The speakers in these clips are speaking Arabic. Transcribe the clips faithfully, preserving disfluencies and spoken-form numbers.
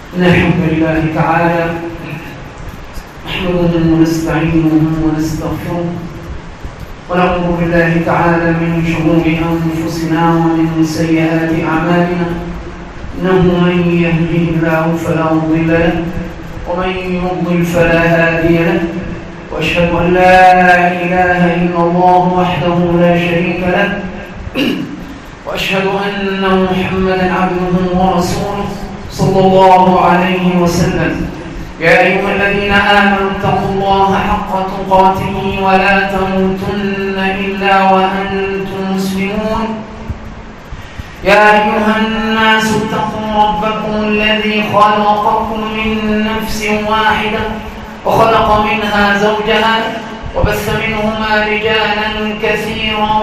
إن الحمد لله تعالى نحمده ونستعينه ونستغفره ونعوذ بالله تعالى من شرور أنفسنا ومن سيئات أعمالنا. إنه من يهده الله فلا مضل له ومن يضلل فلا هادي له، وأشهد أن لا إله إلا الله وحده لا شريك له، وأشهد أن محمدا عبده ورسوله صلى الله عليه وسلم. يا أيها الذين آمنوا اتقوا الله حق تقاته ولا تموتن إلا وأنتم مسلمون. يا أيها الناس اتقوا ربكم الذي خلقكم من نفس واحدة وخلق منها زوجها وبث منهما رجالا كثيرا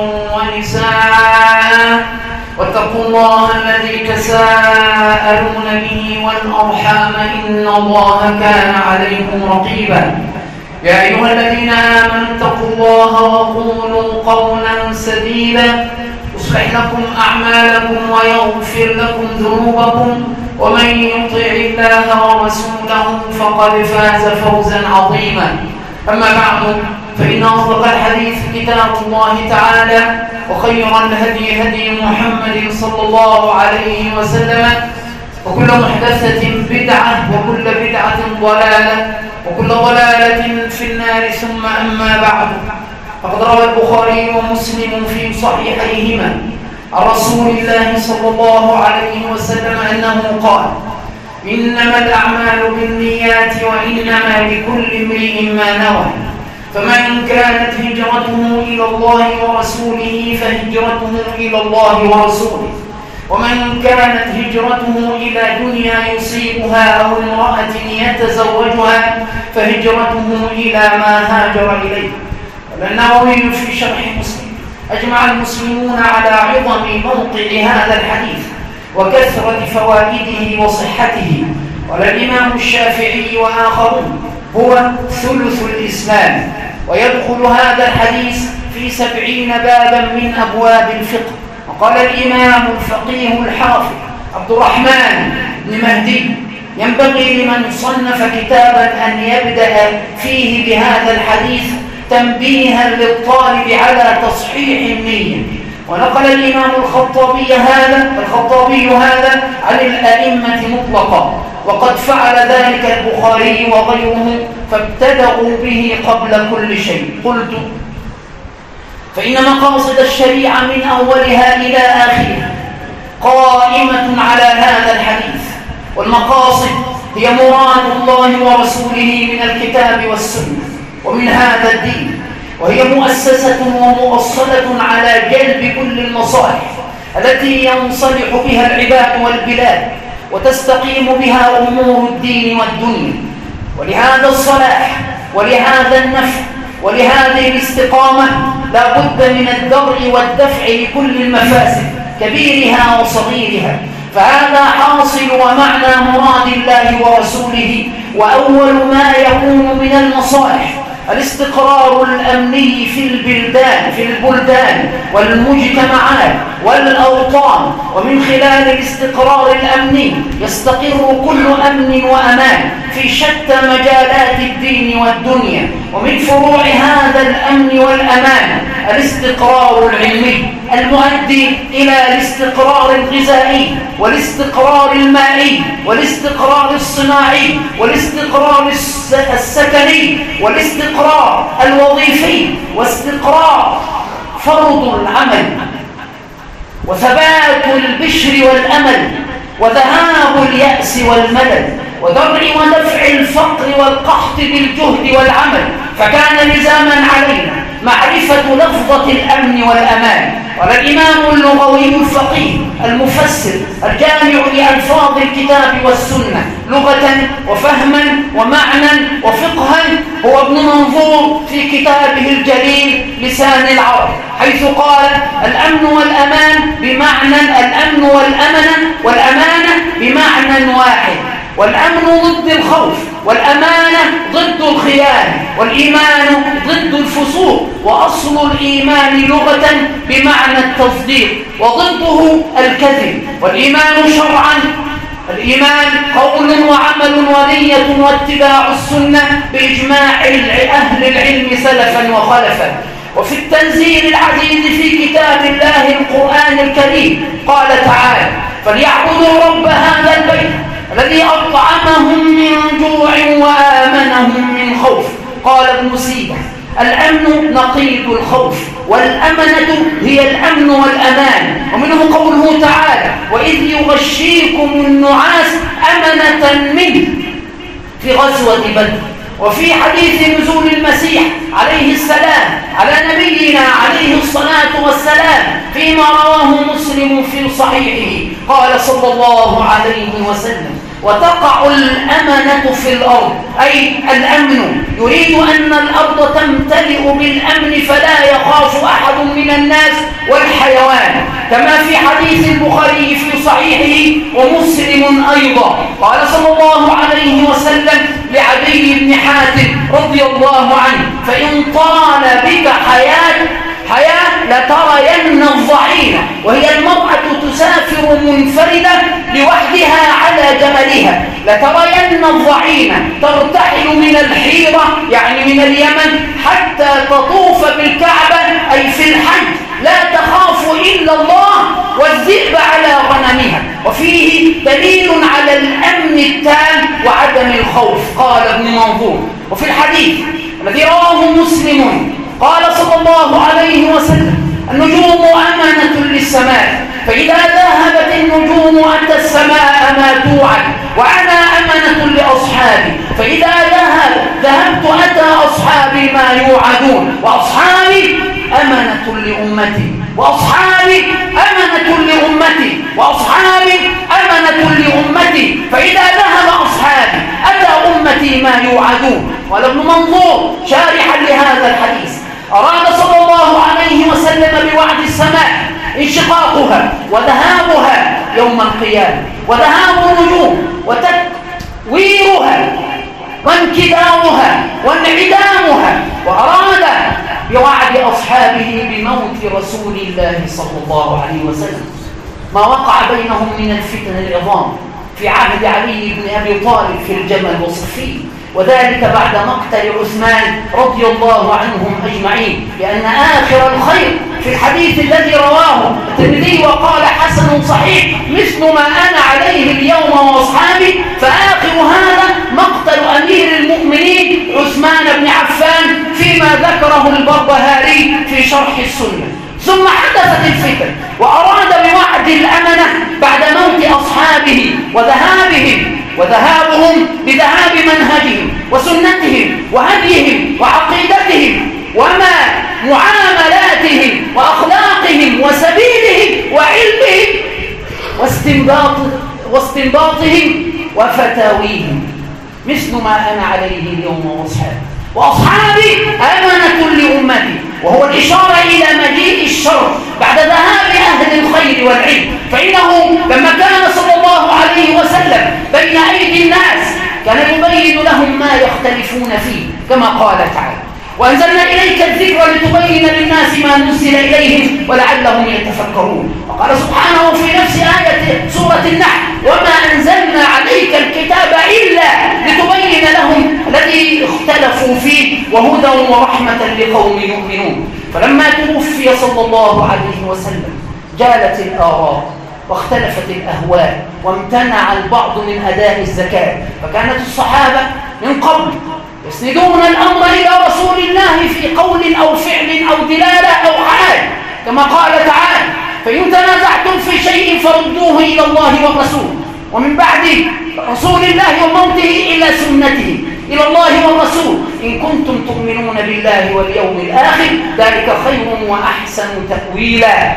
ونساء، واتقوا الله الذي تساءلون به والأرحام إن الله كان عليكم رقيبا. يا أيها الذين آمنوا اتقوا الله وقولوا قولا سديدا يصلح لكم أعمالكم ويغفر لكم ذنوبكم، ومن يطع الله ورسوله فقد فاز فوزا عظيما. أما بعد، فإن أصدق الحديث كتاب الله تعالى، وخير الهدي هدي محمد صلى الله عليه وسلم، وكل محدثة بدعة وكل بدعة ضلالة وكل ضلالة في النار. ثم أما بعد، فقد روى البخاري ومسلم في صحيحيهما عن رسول الله صلى الله عليه وسلم أنه قال: إنما الأعمال بالنيات وإنما لكل امرئ ما نوى، فمن كانت هجرته إلى الله ورسوله فهجرته إلى الله ورسوله، ومن كانت هجرته إلى دنيا يصيبها أو امرأة يتزوجها فهجرته إلى ما هاجر إليه. قال النووي في شرح مسلم: أجمع المسلمون على عظم موقع هذا الحديث وكثرة فوائده وصحته. قال الإمام الشافعي وآخرون: هو ثلث الإسلام، ويدخل هذا الحديث في سبعين بابا من أبواب الفقه. وقال الإمام الفقيه الحافظ عبد الرحمن بن مهدي: ينبغي لمن صنف كتابا أن يبدأ فيه بهذا الحديث تنبيها للطالب على تصحيح النية. ونقل الإمام الخطابي هذا الخطابي هذا عن الأئمة مطلقا، وقد فعل ذلك البخاري وغيره، فابتدأوا به قبل كل شيء. قلت: فإن مقاصد الشريعة من أولها إلى آخرها قائمة على هذا الحديث، والمقاصد هي مراد الله ورسوله من الكتاب والسنة ومن هذا الدين، وهي مؤسسة ومؤصلة على جلب كل المصالح التي ينصلح بها العباد والبلاد وتستقيم بها أمور الدين والدنيا. ولهذا الصلاح ولهذا النفع ولهذه الاستقامة لا بد من الدرء والدفع لكل المفاسد كبيرها وصغيرها. فهذا حاصل ومعنى مراد الله ورسوله. وأول ما يكون من المصالح الاستقرار الأمني في البلدان في البلدان والمجتمعات والأوطان، ومن خلال الاستقرار الأمني يستقر كل أمن وأمان في شتى مجالات الدين والدنيا. ومن فروع هذا الأمن والأمان الاستقرار العلمي المؤدي إلى الاستقرار الغذائي والاستقرار المائي والاستقرار الصناعي والاستقرار السكني والاستقرار الوظيفي واستقرار فرض العمل وثبات البشر والأمل وذهاب اليأس والملل ودرء ودفع الفقر والقحط بالجهد والعمل. فكان لزاما علينا معرفة لفظة الأمن والأمان. قال الإمام اللغوي الفقيه المفسر الجامع لألفاظ الكتاب والسنة لغة وفهما ومعنى وفقها هو ابن منظور في كتابه الجليل لسان العرب، حيث قال: الأمن والأمان بمعنى الأمن والأمن والأمانة بمعنى واحد، والأمن ضد الخوف، والأمانة ضد الخيانة، والإيمان ضد الفسوق. وأصل الإيمان لغة بمعنى التصديق، وضده الكذب. والإيمان شرعا الإيمان قول قول وعمل ونية واتباع السنة بإجماع أهل العلم سلفا وخلفا. وفي التنزيل العزيز في كتاب الله القرآن الكريم قال تعالى: فليعبدوا رب هذا البيت الذي أطعمهم من جوع وآمنهم من خوف. قال ابن سينا: الأمن نقيض الخوف، والأمنة هي الأمن والأمان. ومنه قوله تعالى: وإذ يغشيكم النعاس أمنة منه في غزوة بدر. وفي حديث نزول المسيح عليه السلام على نبينا عليه الصلاة والسلام فيما رواه مسلم في صحيحه قال صلى الله عليه وسلم: وتقع الأمنة في الأرض، أي الأمن، يريد أن الأرض تمتلئ بالأمن فلا يخاف أحد من الناس والحيوان، كما في حديث البخاري في صحيحه ومسلم أيضا قال صلى الله عليه وسلم لعدي بن حاتم رضي الله عنه: فإن طال بك حياة حياة لترين الضعينة، وهي المرأة تسافر منفردة لوحدها على جملها، لترين الضعينة ترتحل من الحيرة يعني من اليمن حتى تطوف بالكعبة أي في الحج، لا تخاف إلا الله والذئب على غنمها. وفيه دليل على الأمن التام وعدم الخوف. قال ابن منظور: وفي الحديث الذي رواه مسلم قال صلى الله عليه وسلم: النجوم أمانة للسماء، فإذا ذهبت النجوم أتى السماء ما توعد، وأنا أمانة لأصحابي، فإذا ذهب ذهبت أتى أصحابي ما يوعدون، وأصحابي أمانة لأمتي، وأصحابي أمانة لأمتي، وأصحابي أمانة لأمتي، فإذا ذهب أصحابي أتى أمتي ما يوعدون. قال ابن منظور شارحا لهذا الحديث: أراد صلى الله عليه وسلم بوعد السماء انشقاقها وذهابها يوم القيامة، وذهاب النجوم وتكويرها وانكدارها وانعدامها، وأراد بوعد أصحابه بموت رسول الله صلى الله عليه وسلم ما وقع بينهم من الفتن العظام في عهد علي بن أبي طالب في الجمل وصفين، وذلك بعد مقتل عثمان رضي الله عنهم أجمعين، لأن آخر الخير في الحديث الذي رواه الترمذي وقال حسن صحيح مثل ما أنا عليه اليوم وأصحابي، فآخر هذا مقتل أمير المؤمنين عثمان بن عفان فيما ذكره البربهاري في شرح السنة. ثم حدثت الفتن وأراد بوعد الأمنة بعد موت أصحابه وذهابهم وذهابهم بذهاب منهجهم وسنتهم وهديهم وعقيدتهم وما معاملاتهم وأخلاقهم وسبيلهم وعلمهم واستنباط واستنباطهم وفتاويهم مثل ما أنا عليه اليوم وأصحابي، وأصحابي أمانة لأمتي، وهو الإشارة إلى مجيء الشر بعد ذهاب أهل الخير والعلم، فإنه لما كان صلى الله عليه وسلم بين أيدي الناس كان يبين لهم ما يختلفون فيه كما قال تعالى: وأنزلنا إليك الذكر لتبين للناس ما نزل إليهم ولعلهم يتفكرون. وقال سبحانه في نفس آية سورة النحل: وما أنزلنا عليك الكتاب إلا لتبين لهم الذي اختلفوا فيه وهدى ورحمة لقوم يؤمنون. فلما توفي صلى الله عليه وسلم جالت الآراء واختلفت الأهواء وامتنع البعض من أداء الزكاة، فكانت الصحابة من قبل يسندون الأمر إلى رسول الله في قول أو فعل أو دلالة أو عاد، كما قال تعالى: فإن تنازعتم في شيء فردوه إلى الله والرسول، ومن بعد رسول الله وموته إلى سنته، إلى الله والرسول، إن كنتم تؤمنون بالله واليوم الآخر ذلك خير وأحسن تأويلا.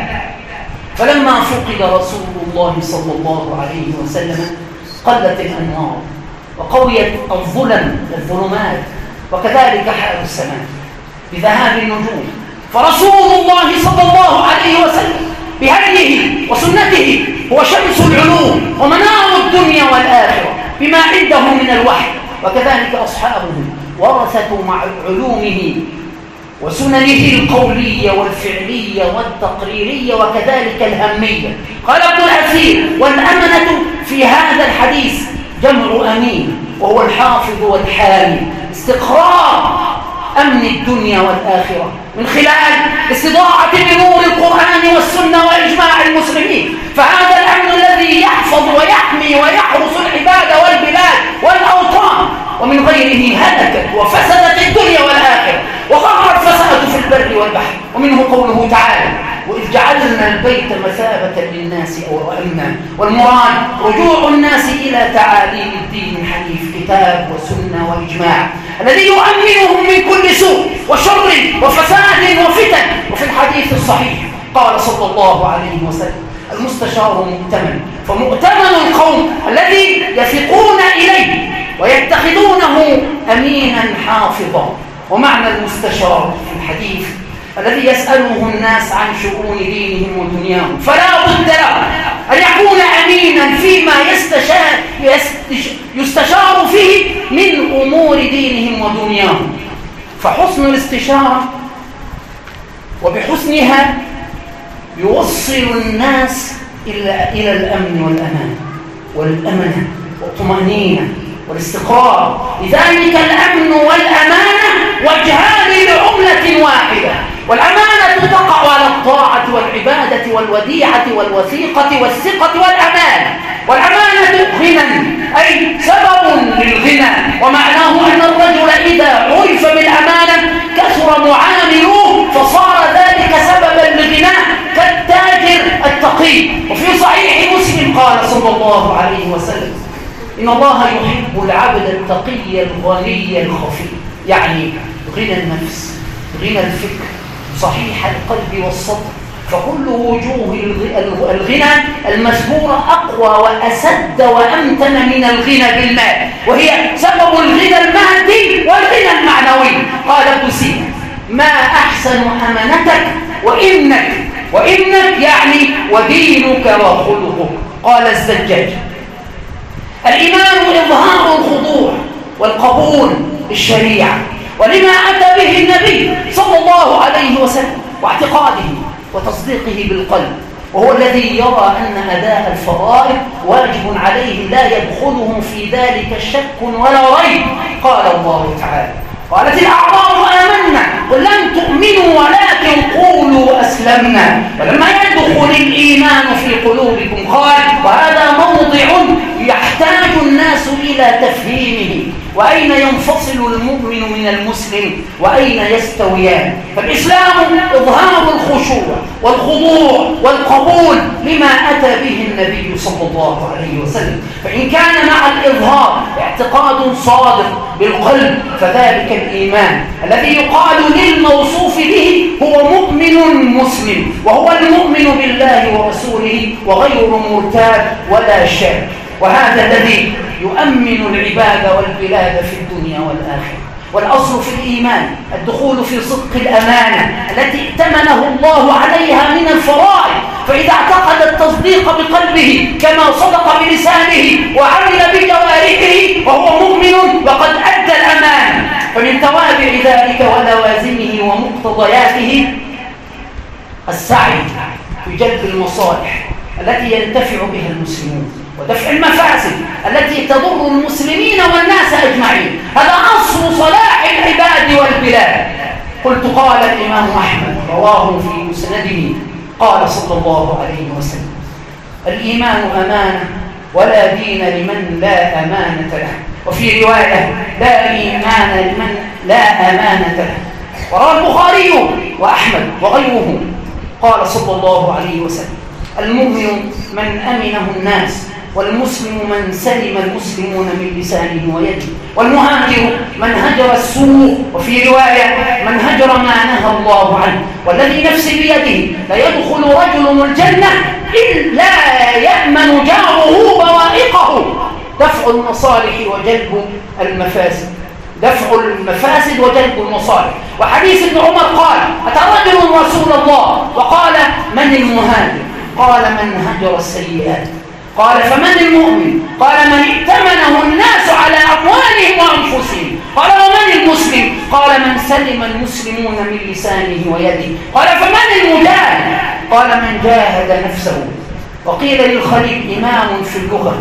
فلما فقد رسول الله صلى الله عليه وسلم قلت الأنوار وقويت الظلم والظلمات، وكذلك حال السماء بذهاب النجوم، فرسول الله صلى الله عليه وسلم بهديه وسنته هو شمس العلوم ومنار الدنيا والآخرة بما عنده من الوحي، وكذلك أصحابه ورثة مع علومه وسننه القولية والفعلية والتقريرية وكذلك الهمية. قال ابن الأثير: والأمنة في هذا الحديث جمع أمين، وهو الحافظ والحامي، استقرار أمن الدنيا والآخرة من خلال استضاعة بنور القرآن والسنة وإجماع المسلمين. فهذا الأمن الذي يحفظ ويحمي ويحرس العباد والبلاد والأوطان، ومن غيره هلكت وفسدت الدنيا والآخرة وظهر الفساد في البر والبحر. ومنه قوله تعالى: وإذ جعلنا البيت مثابة للناس أو أمنا. والمراد رجوع الناس إلى تعاليم الدين الحنيف، كتاب وسنة وإجماع، الذي يؤمنهم من كل سوء وشر وفساد وفتن. وفي الحديث الصحيح قال صلى الله عليه وسلم: المستشار مؤتمن، فمؤتمن القوم الذي يثقون إليه ويتخذونه أمينا حافظا. ومعنى المستشار في الحديث الذي يسأله الناس عن شؤون دينهم ودنياهم، فلا بد له أن يكون أمينا فيما يستشار, يستشار فيه من أمور دينهم ودنياهم. فحسن الاستشارة وبحسنها يوصل الناس إلى إلى الأمن والأمان والأمنة والطمأنينة والاستقرار. لذلك الأمن والأمانة وجهان لعملة واحدة. والأمانة تقع على الطاعة والعبادة والوديعة والوثيقة والثقة والأمان. والأمانة غنى، أي سبب للغنى، ومعناه أن الرجل إذا عرف بالأمانة كثر معاملوه فصار ذلك سببا لغناه كالتاجر التقي. وفي صحيح مسلم قال صلى الله عليه وسلم: إن الله يحب العبد التقي الغني الخفي، يعني غنى النفس، غنى الفكر، صحيح القلب والصدر. فكل وجوه الغنى المذكورة أقوى وأسد وأمتن من الغنى بالمال، وهي سبب الغنى المادي والغنى المعنوي. قال ابن سينا: ما أحسن أمانتك وإنك وإنك يعني ودينك وخلقك. قال الزجاج: الإيمان إظهار الخضوع والقبول للشريعة ولما أتى به النبي صلى الله عليه وسلم، واعتقاده وتصديقه بالقلب، وهو الذي يرى أن أداء الفرائض واجب عليه لا يدخله في ذلك شك ولا ريب. قال الله تعالى: قالت الأعراب آمنا قل لم تؤمنوا ولكن قولوا أسلمنا ولما يدخل الإيمان في قلوبكم. قال: وهذا موضع يحتاج الناس إلى تفهيمه، وأين ينفصل المؤمن من المسلم وأين يستويان. فالإسلام إظهار الخشوع والخضوع والقبول لما أتى به النبي صلى الله عليه وسلم. فإن كان مع الإظهار اعتقاد صادق بالقلب فذلك الإيمان الذي يقال للموصوف به هو مؤمن مسلم، وهو المؤمن بالله ورسوله وغير مرتاب ولا شاك. وهذا الذي يؤمن العباد والبلاد في الدنيا والآخرة. والأصل في الإيمان الدخول في صدق الأمانة التي ائتمنه الله عليها من الفرائض. فإذا اعتقد التصديق بقلبه كما صدق بلسانه وعمل بجوارحه وهو مؤمن وقد أدى الأمانة. فمن توابع ذلك ولوازمه ومقتضياته السعي في جلب المصالح التي ينتفع بها المسلمون ودفع المفاسد التي تضر المسلمين والناس أجمعين. هذا أصل صلاح العباد والبلاد. قلت قال الإمام أحمد رواه في مسنده قال صلى الله عليه وسلم: الإيمان أمانة ولا دين لمن لا أمانة له. وفي رواية: لا إيمان لمن لا أمانة له. وروى البخاري وأحمد وغيره قال صلى الله عليه وسلم: المؤمن من أمنه الناس، والمسلم من سلم المسلمون من لسانه ويده، والمهاجر من هجر السوء. وفي رواية: من هجر ما نهى الله عنه. والذي نفسي بيده لا يدخل رجل الجنة إلا يأمن جاره بوائقه. دفع المصالح وجلب المفاسد، دفع المفاسد وجلب المصالح. وحديث ابن عمر قال: أتى رجل رسول الله وقال: من المهاجر؟ قال: من هجر السيئات. قال: فمن المؤمن؟ قال: من ائتمنه الناس على أموالهم وأنفسهم. قال: ومن المسلم؟ قال: من سلم المسلمون من لسانه ويده. قال: فمن المجاهد؟ قال: من جاهد نفسه. وقيل للخليل إمام في اللغة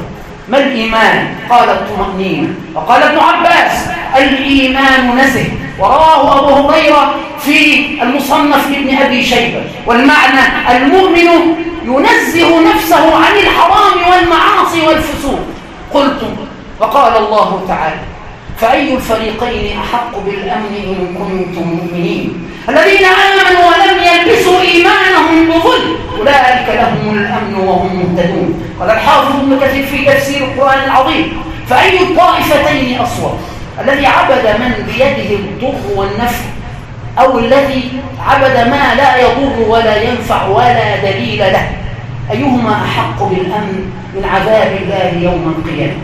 ما الإيمان؟ قال الطمأنينة. وقال ابن عباس الإيمان نزه، ورواه أبو هريرة في المصنف لابن أبي شيبة. والمعنى المؤمن ينزه نفسه عن الحرام والمعاصي والفسوق. قلت وقال الله تعالى فأي الفريقين أحق بالأمن إن كنتم مؤمنين؟ الذين آمنوا ولم يلبسوا إيمانهم بظلم أولئك لهم الأمن وهم مهتدون. قال الحافظ ابن كثير في تفسير القرآن العظيم فأي الطائفتين أصوب؟ الذي عبد من بيده الضر والنفع أو الذي عبد ما لا يضر ولا ينفع ولا دليل له؟ أيهما أحق بالأمن من عذاب الله يوم القيامة؟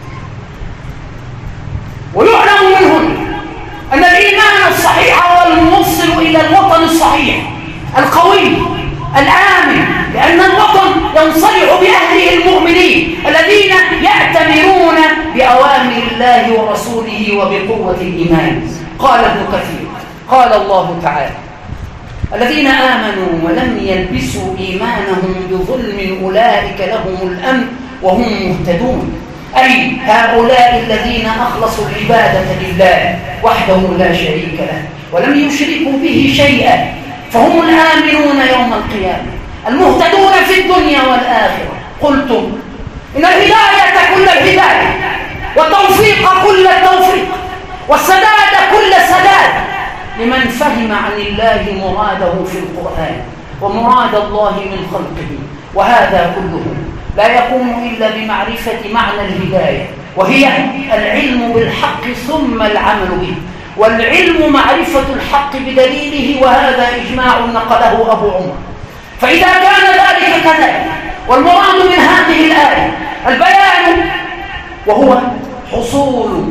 ويعلم منهم أن الإيمان الصحيح هو الموصل إلى الوطن الصحيح القوي الآمن، لأن الوطن ينصلح بأهله المؤمنين الذين يأتمرون بأوامر الله ورسوله وبقوة الإيمان. قال ابن كثير قال الله تعالى الذين آمنوا ولم يلبسوا إيمانهم بظلم أولئك لهم الأمن وهم مهتدون، أي هؤلاء الذين أخلصوا العبادة لله وحده لا شريك له ولم يشركوا به شيئا، فهم الآمنون يوم القيامة المهتدون في الدنيا والآخرة. قلت إن الهداية كل الهداية والتوفيق كل التوفيق والسداد كل السداد لمن فهم عن الله مراده في القرآن ومراد الله من خلقه، وهذا كله لا يكون إلا بمعرفة معنى الهداية، وهي العلم بالحق ثم العمل به. والعلم معرفة الحق بدليله، وهذا إجماع نقله أبو عمر. فإذا كان ذلك كذلك والمراد من هذه الآية البيان وهو حصول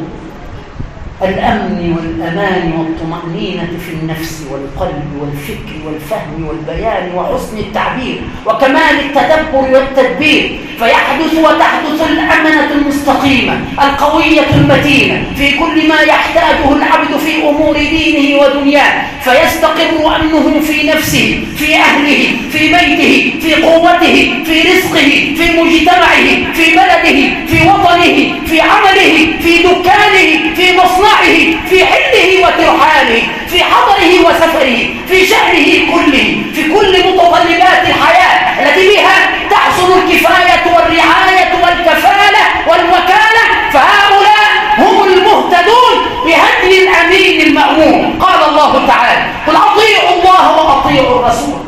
الأمن والأمان والطمأنينة في النفس والقلب والفكر والفهم والبيان وحسن التعبير وكمال التدبر والتدبير، فيحدث وتحدث الأمنة المستقيمة القوية المتينة في كل ما يحتاجه العبد في أمور دينه ودنياه، فيستقر أمنه في نفسه في أهله في بيته في قوته في رزقه في مجتمعه في بلده في وطنه في عمله في دكانه في مصنعه في حله وترحاله في حضره وسفره في شأنه كله في كل متطلبات الحياة التي بها تحصل الكفاية والرعاية والكفالة والوكالة، فهؤلاء هم المهتدون بهدي الأمين المأمون. قال الله تعالى قل أطيعوا الله وأطيعوا الرسول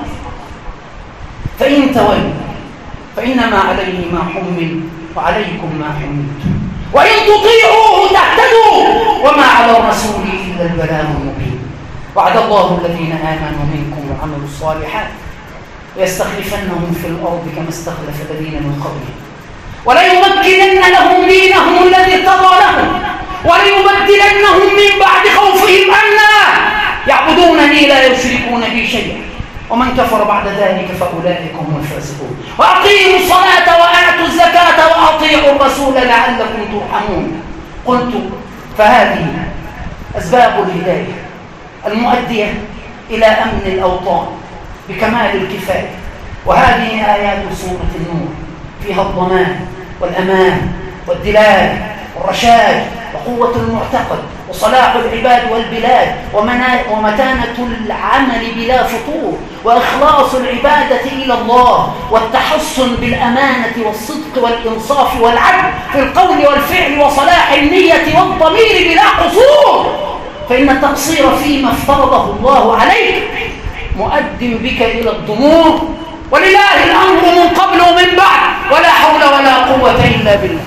فإن تولوا فإنما عليه ما حمل وعليكم ما حملتم وإن تطيعوه تهتدوا وما على الرسول إلا البلاغ المبين. وعد الله الذين آمنوا منكم وعملوا الصالحات ويستخلفنهم في الأرض كما استخلف الذين من قبلهم وليمكنن لهم دينهم الذي ارتضى لهم وليبدلنهم من بعد خوفهم أمنا يعبدونني لا يشركون بي شيئا ومن كفر بعد ذلك فأولئك هم الفاسقون. وأقيموا الصلاة وآتوا الزكاة وأطيعوا الرسول لعلكم ترحمون. قلت فهذه أسباب الهداية المؤدية إلى أمن الأوطان بكمال الكفاية، وهذه آيات سورة النور فيها الضمان والأمان والدلال والرشاد وقوة المعتقد وصلاح العباد والبلاد ومتانة العمل بلا فتور وإخلاص العبادة إلى الله والتحصن بالأمانة والصدق والإنصاف والعدل في القول والفعل وصلاح النية والضمير بلا قصور، فإن التقصير فيما افترضه الله عليك مؤد بك إلى الضمور، ولله الأمر من قبل ومن بعد ولا حول ولا قوة إلا بالله.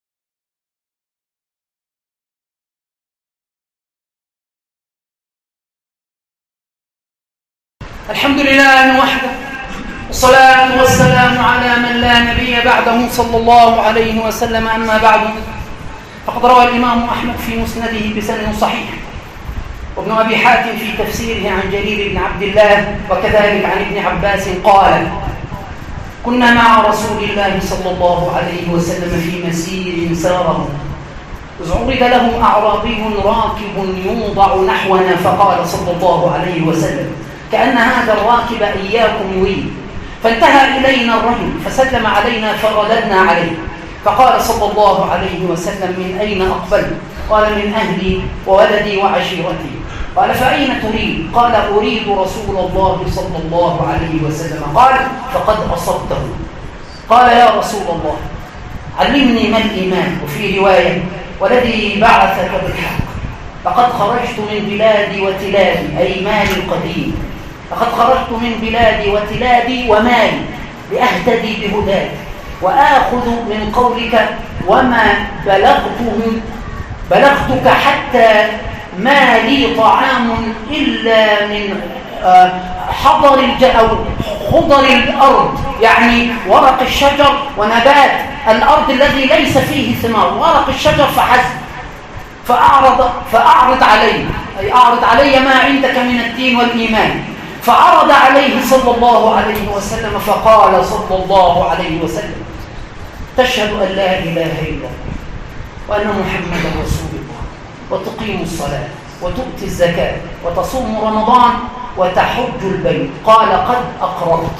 الحمد لله وحده والصلاة والسلام على من لا نبي بعده صلى الله عليه وسلم. أما بعد، فقد روى الإمام أحمد في مسنده بسند صحيح، وابن أبي حاتم في تفسيره عن جرير بن عبد الله، وكذلك عن ابن عباس قال: كنا مع رسول الله صلى الله عليه وسلم في مسير ساره، إذ عرض له أعرابي راكب يوضع نحونا، فقال صلى الله عليه وسلم: كأن هذا الراكب إياكم يريد. فانتهى إلينا الرجل فسلم علينا فرددنا عليه، فقال صلى الله عليه وسلم: من أين أقبل؟ قال: من أهلي وولدي وعشيرتي. قال: فأين تريد؟ قال: أريد رسول الله صلى الله عليه وسلم. قال: فقد أصبته. قال: يا رسول الله علمني ما الإيمان. وفي رواية: والذي بعثك بالحق لقد خرجت من بلادي وتلادي، أي مالي القديم. لقد خرجت من بلادي وتلادي ومالي لأهتدي بهداك وآخذ من قولك، وما بلغته بلغتك حتى ما لي طعام إلا من حضر أو خضر الأرض، يعني ورق الشجر ونبات الأرض الذي ليس فيه ثمار، ورق الشجر فحسب. فأعرض, فأعرض علي، أي أعرض علي ما عندك من الدين والإيمان. فعرض عليه صلى الله عليه وسلم، فقال صلى الله عليه وسلم: تشهد أن لا إله إلا الله وأن محمدا رسول الله، وتقيم الصلاة وتؤتي الزكاة وتصوم رمضان وتحج البيت. قال: قد أقررت.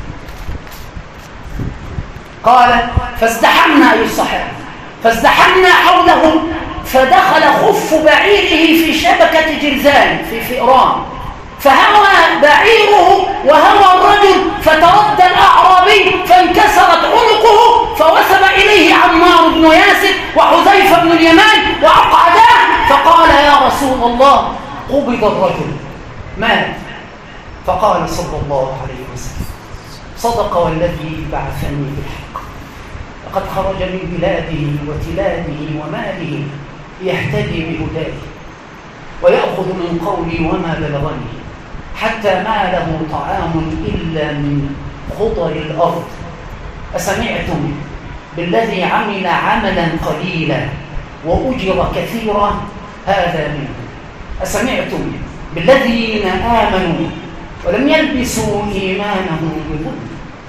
قال: فازدحمنا، أي الصحابة، فازدحمنا حوله، فدخل خف بعيره في شبكة جرذان في فئران، فهوى بعيره وهوى الرجل، فتردى الأعرابي فانكسرت عنقه، فوثب إليه عمار بن ياسر وحذيفة بن اليمان وأقعداه، فقال: يا رسول الله قبض الرجل مات. فقال صلى الله عليه وسلم: صدق والذي بعثني بالحق، لقد خرج من بلاده وتلاده وماله يهتدي بهداه ويأخذ من قولي وما بلغني حتى ما له طعام إلا من خضر الأرض. أسمعتم بالذي عمل عملا قليلا وأجر كثيرا؟ هذا منه. أسمعتم بالذين آمنوا ولم يلبسوا إيمانهم بظلم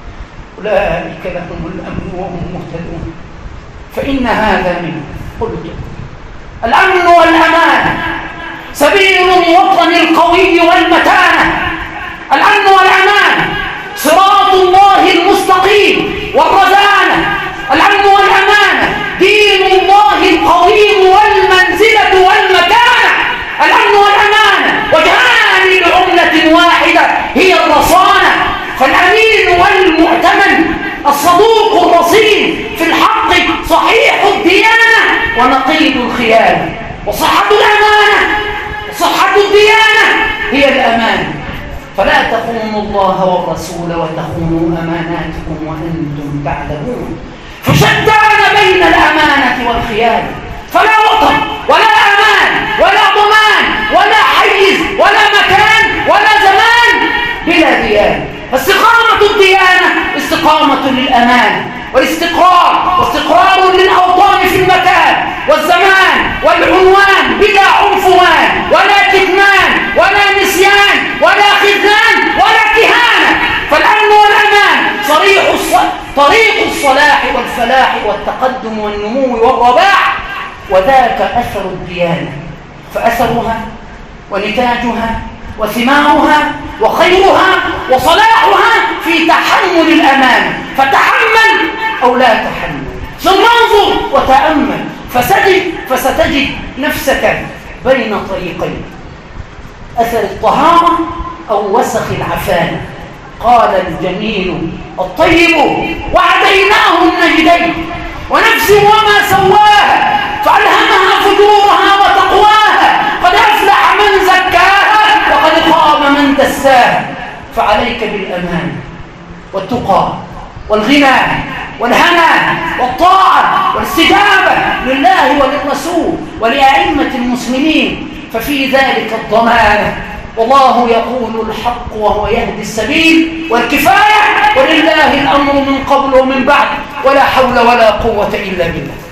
أولئك لهم الأمن وهم مهتدون؟ فإن هذا منه. قلت: الأمن والأمان سبيل الوطن القوي والمتانة. الأمن والأمان صراط الله المستقيم والرزانة. الأمن والأمان دين الله القويم والمنزلة والمكانة. الأمن والأمان وجهان لعملة واحدة هي الرصانة. فالأمين والمؤتمن الصدوق الرصين في الحق صحيح الديانة ونقيض الخيانة. وصحة الأمانة وصحة الديانة هي الأمان. فلا تخونوا الله والرسول وتخونوا أماناتكم وأنتم تعلمون. فشتان بين الأمانة والخيانة، فلا وطن ولا أمان ولا ضمان ولا حيز ولا مكان ولا زمان بلا ديانة. فاستقامة الديانة استقامة للأمان والاستقرار، واستقرار للأوطان في المكان والزمان والعنوان بلا عنفوان ولا كتمان ولا نسيان ولا خذلان ولا كهانة. فالأمن والأمان صريح طريق الصلاح والفلاح والتقدم والنمو والرباح، وذاك أثر الديانة. فأثرها ونتاجها وثمارها وخيرها وصلاحها في تحمل الأمان. فتحمل أو لا تحمل، ثم انظر وتأمل، فستجد, فستجد نفسك بين طريقين: أثر الطهارة أو وسخ العفانة. قال الجميل الطيب: وهديناه النجدين، ونفس وما سواها فألهمها فجورها وتقواها، قد أفلح من زكاها وقد خاب من دساها. فعليك بالأمان والتقى والغنى والهنا والطاعة والاستجابة لله وللرسول ولأئمة المسلمين، ففي ذلك الضمانة. والله يقول الحق وهو يهدي السبيل والكفاية، ولله الأمر من قبل ومن بعد، ولا حول ولا قوة إلا بالله.